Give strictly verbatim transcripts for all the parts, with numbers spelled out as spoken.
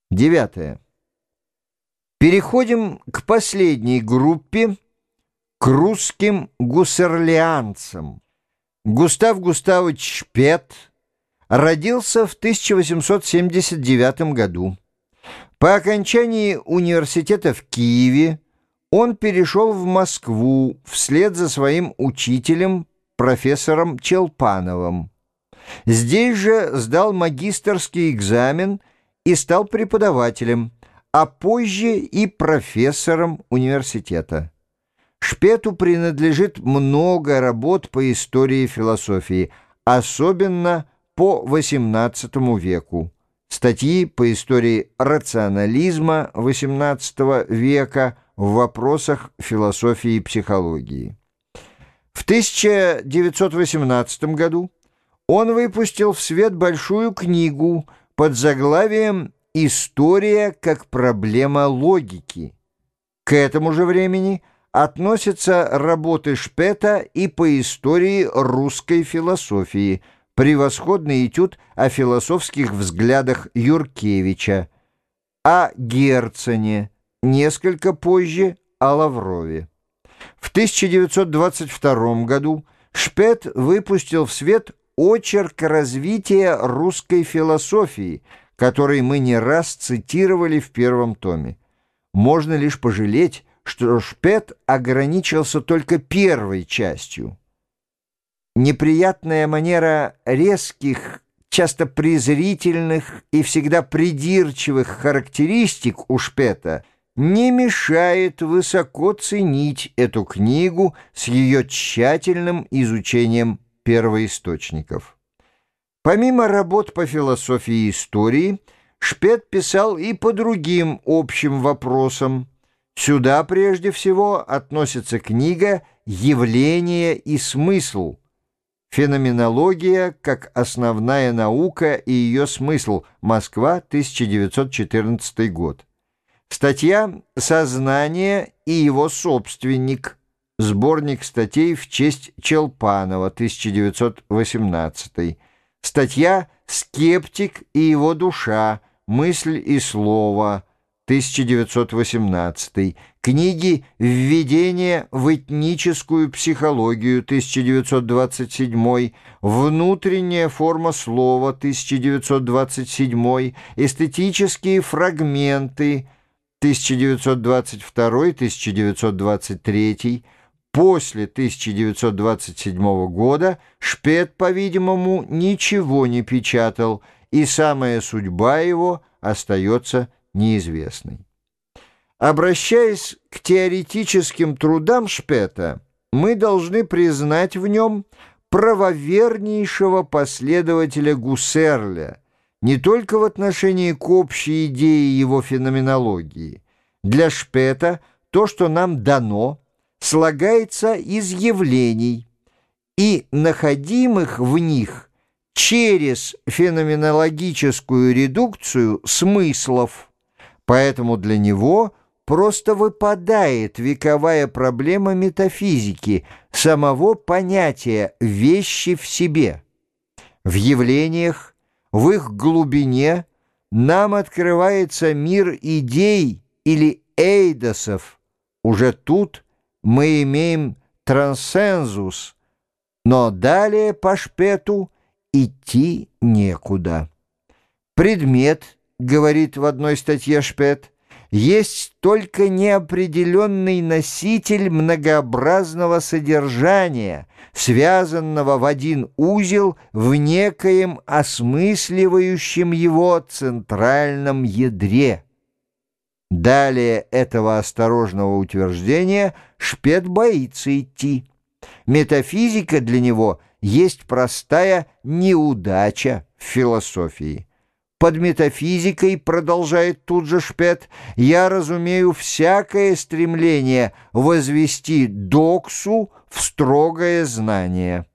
Девятое. Переходим к последней группе, к русским гуссерлианцам. Густав Густавович Шпет родился в тысяча восемьсот семьдесят девятом году. По окончании университета в Киеве он перешел в Москву вслед за своим учителем, профессором Челпановым. Здесь же сдал магистерский экзамен и стал преподавателем, а позже и профессором университета. Шпету принадлежит много работ по истории философии, особенно по восемнадцатому веку. Статьи по истории рационализма восемнадцатого века в вопросах философии и психологии. В тысяча девятьсот восемнадцатом году он выпустил в свет большую книгу под заглавием «История как проблема логики». К этому же времени относятся работы Шпета и по истории русской философии, превосходный этюд о философских взглядах Юркевича, о Герцене, несколько позже о Лаврове. В тысяча девятьсот двадцать втором году Шпет выпустил в свет очерк развития русской философии, который мы не раз цитировали в первом томе. Можно лишь пожалеть, что Шпет ограничился только первой частью. Неприятная манера резких, часто презрительных и всегда придирчивых характеристик у Шпета не мешает высоко ценить эту книгу с ее тщательным изучением первоисточников. Помимо работ по философии и истории, Шпет писал и по другим общим вопросам. Сюда прежде всего относится книга «Явление и смысл», «Феноменология как основная наука и ее смысл», Москва, тысяча девятьсот четырнадцатый год. Статья «Сознание и его собственник», сборник статей в честь Челпанова, тысяча девятьсот восемнадцатый. Статья «Скептик и его душа. Мысль и слово», тысяча девятьсот восемнадцатый. Книги «Введение в этническую психологию», тысяча девятьсот двадцать седьмой, «Внутренняя форма слова», тысяча девятьсот двадцать седьмой, «Эстетические фрагменты», тысяча девятьсот двадцать второй — тысяча девятьсот двадцать третий. После тысяча девятьсот двадцать седьмого года Шпет, по-видимому, ничего не печатал, и самая судьба его остается неизвестной. Обращаясь к теоретическим трудам Шпета, мы должны признать в нем правовернейшего последователя Гуссерля, не только в отношении к общей идее его феноменологии. Для Шпета то, что нам дано, слагается из явлений и находимых в них через феноменологическую редукцию смыслов. Поэтому для него просто выпадает вековая проблема метафизики, самого понятия «вещи в себе». В явлениях, в их глубине нам открывается мир идей или эйдосов. Уже тут мы имеем трансцензус, но далее по Шпету идти некуда. Предмет, говорит в одной статье Шпет, есть только неопределенный носитель многообразного содержания, связанного в один узел в некоем осмысливающем его центральном ядре. Далее этого осторожного утверждения Шпет боится идти. Метафизика для него есть простая неудача в философии. Под метафизикой, продолжает тут же Шпет, я разумею всякое стремление возвести доксу в строгое знание.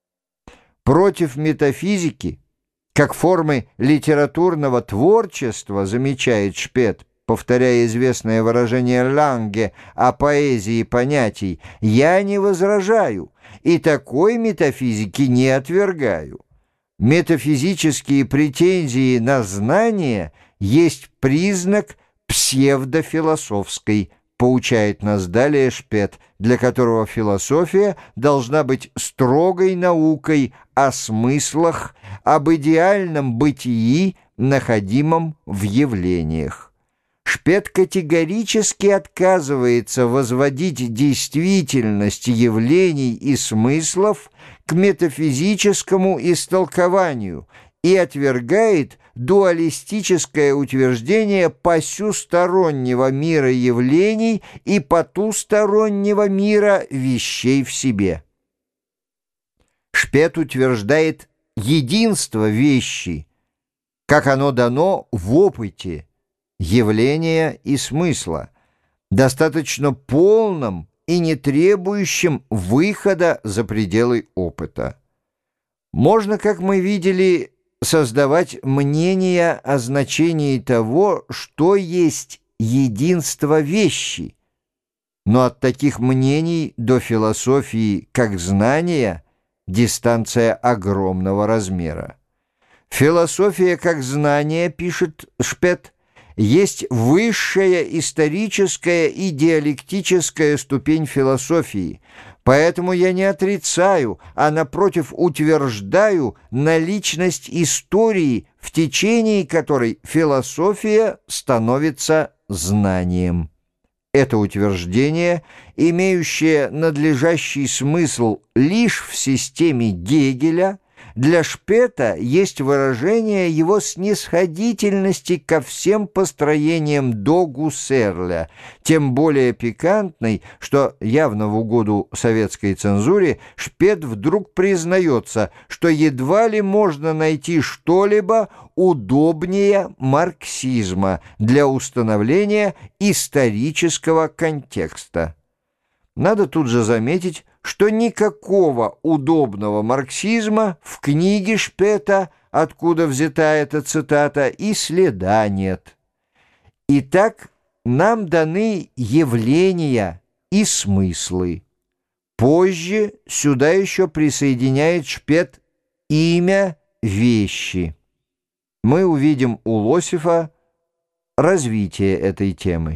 Против метафизики, как формы литературного творчества, замечает Шпет, повторяя известное выражение Ланге о поэзии понятий, я не возражаю и такой метафизики не отвергаю. Метафизические претензии на знание есть признак псевдофилософской, поучает нас далее Шпет, для которого философия должна быть строгой наукой о смыслах, об идеальном бытии, находимом в явлениях. Шпет категорически отказывается возводить действительность явлений и смыслов к метафизическому истолкованию и отвергает дуалистическое утверждение посюстороннего мира явлений и потустороннего мира вещей в себе. Шпет утверждает единство вещи, как оно дано в опыте, явления и смысла, достаточно полном и не требующим выхода за пределы опыта. Можно, как мы видели, создавать мнение о значении того, что есть единство вещи, но от таких мнений до философии как знания дистанция огромного размера. Философия как знание, пишет Шпет, есть высшая историческая и диалектическая ступень философии, поэтому я не отрицаю, а напротив утверждаю наличность истории, в течение которой философия становится знанием. Это утверждение, имеющее надлежащий смысл лишь в системе Гегеля, для Шпета есть выражение его снисходительности ко всем построениям до Гуссерля, тем более пикантной, что явно в угоду советской цензуре Шпет вдруг признается, что едва ли можно найти что-либо удобнее марксизма для установления исторического контекста. Надо тут же заметить, что никакого удобного марксизма в книге Шпета, откуда взята эта цитата, и следа нет. Итак, нам даны явления и смыслы. Позже сюда еще присоединяет Шпет имя вещи. Мы увидим у Лосифа развитие этой темы.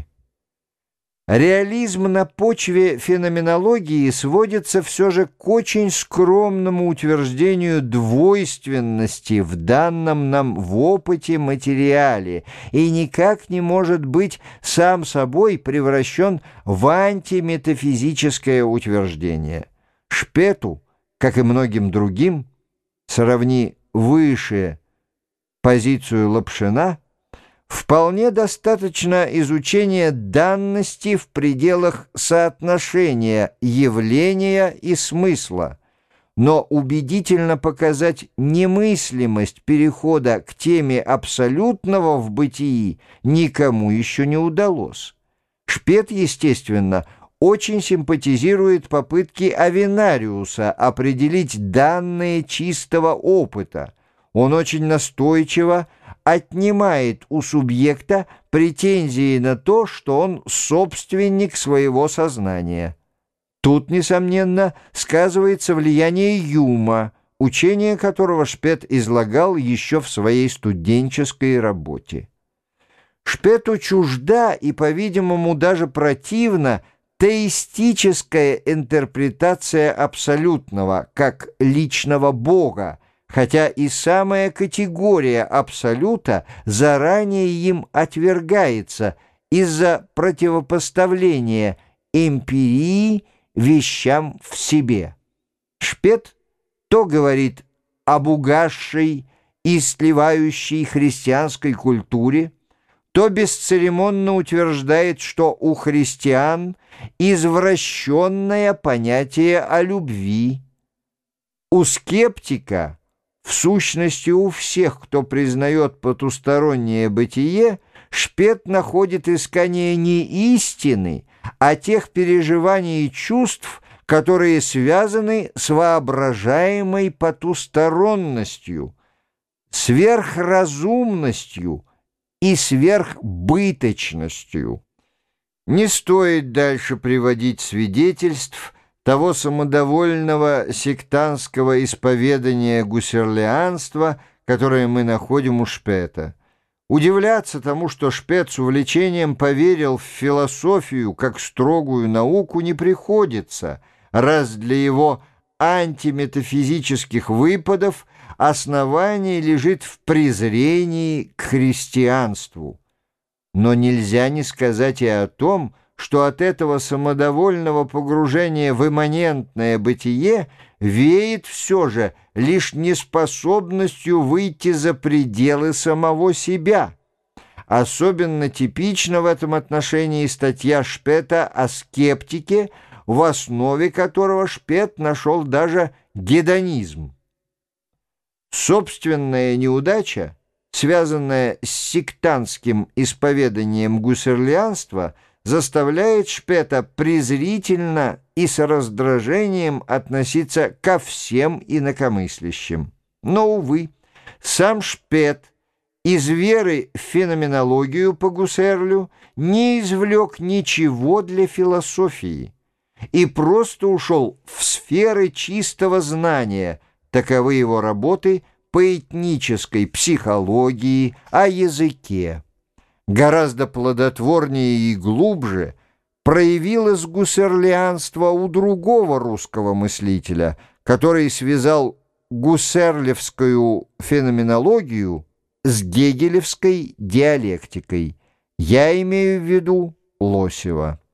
Реализм на почве феноменологии сводится все же к очень скромному утверждению двойственности в данном нам в опыте материале и никак не может быть сам собой превращен в антиметафизическое утверждение. Шпету, как и многим другим, сравни выше позицию Лапшина, вполне достаточно изучения данности в пределах соотношения явления и смысла, но убедительно показать немыслимость перехода к теме абсолютного в бытии никому еще не удалось. Шпет, естественно, очень симпатизирует попытки Авенариуса определить данные чистого опыта. Он очень настойчиво отнимает у субъекта претензии на то, что он собственник своего сознания. Тут, несомненно, сказывается влияние Юма, учение которого Шпет излагал еще в своей студенческой работе. Шпету чужда и, по-видимому, даже противна теистическая интерпретация абсолютного, как личного Бога, хотя и самая категория абсолюта заранее им отвергается из-за противопоставления эмпирии вещам в себе. Шпет то говорит об угасшей и сливающей христианской культуре, то бесцеремонно утверждает, что у христиан извращенное понятие о любви. У скептика, в сущности у всех, кто признает потустороннее бытие, Шпет находит искание не истины, а тех переживаний и чувств, которые связаны с воображаемой потусторонностью, сверхразумностью и сверхбыточностью. Не стоит дальше приводить свидетельств того самодовольного сектантского исповедания гуссерлианства, которое мы находим у Шпета. Удивляться тому, что Шпет с увлечением поверил в философию как строгую науку, не приходится, раз для его антиметафизических выпадов основание лежит в презрении к христианству. Но нельзя не сказать и о том, что от этого самодовольного погружения в имманентное бытие веет все же лишь неспособностью выйти за пределы самого себя. Особенно типична в этом отношении статья Шпета о скептике, в основе которого Шпет нашел даже гедонизм. Собственная неудача, связанная с сектантским исповеданием гуссерлианства, заставляет Шпета презрительно и с раздражением относиться ко всем инакомыслящим. Но, увы, сам Шпет из веры в феноменологию по Гуссерлю не извлек ничего для философии и просто ушел в сферы чистого знания. Таковы его работы по этнической психологии, о языке. Гораздо плодотворнее и глубже проявилось гуссерлианство у другого русского мыслителя, который связал гуссерлевскую феноменологию с гегелевской диалектикой. Я имею в виду Лосева.